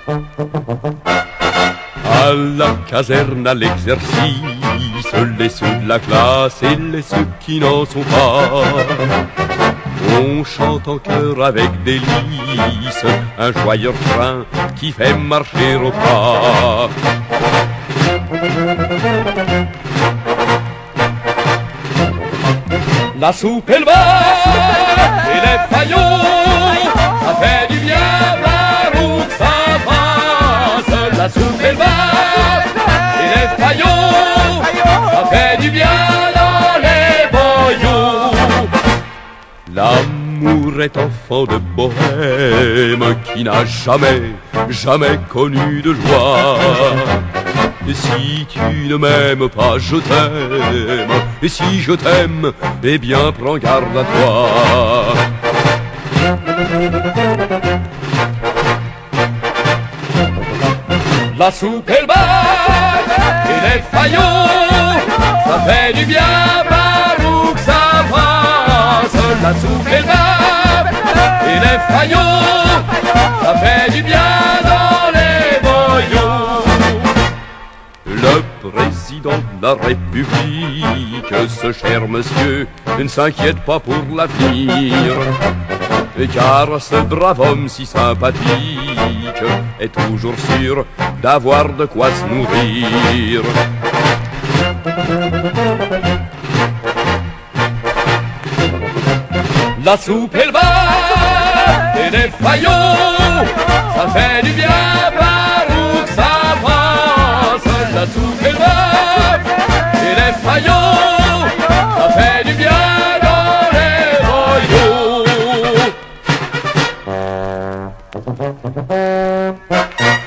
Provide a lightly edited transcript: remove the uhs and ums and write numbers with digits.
À la caserne, à l'exercice, les ceux de la classe et les ceux qui n'en sont pas. On chante en chœur avec délice un joyeux refrain qui fait marcher au pas. La soupe est le et les faillots, ça fait du bien par où que ça passe. La soupe est le et les faillots, ça fait du bien dans les boyaux. L'amour est enfant de bohème qui n'a jamais connu de joie. Et si tu ne m'aimes pas, je t'aime. Et si je t'aime, eh bien prends garde à toi. La soupe et le bar et les faillots, ça fait du bien par où que ça passe. La soupe et le bar et les faillots, ça fait du bien dans les boyaux. Le président de la République, ce cher monsieur, ne s'inquiète pas pour l'avenir, car ce brave homme si sympathique est toujours sûr d'avoir de quoi se nourrir. La soupe et le bar et les faillots, ça fait du bien par où que ça passe. La soupe et le bar et les faillots, ça fait du bien dans les boyaux.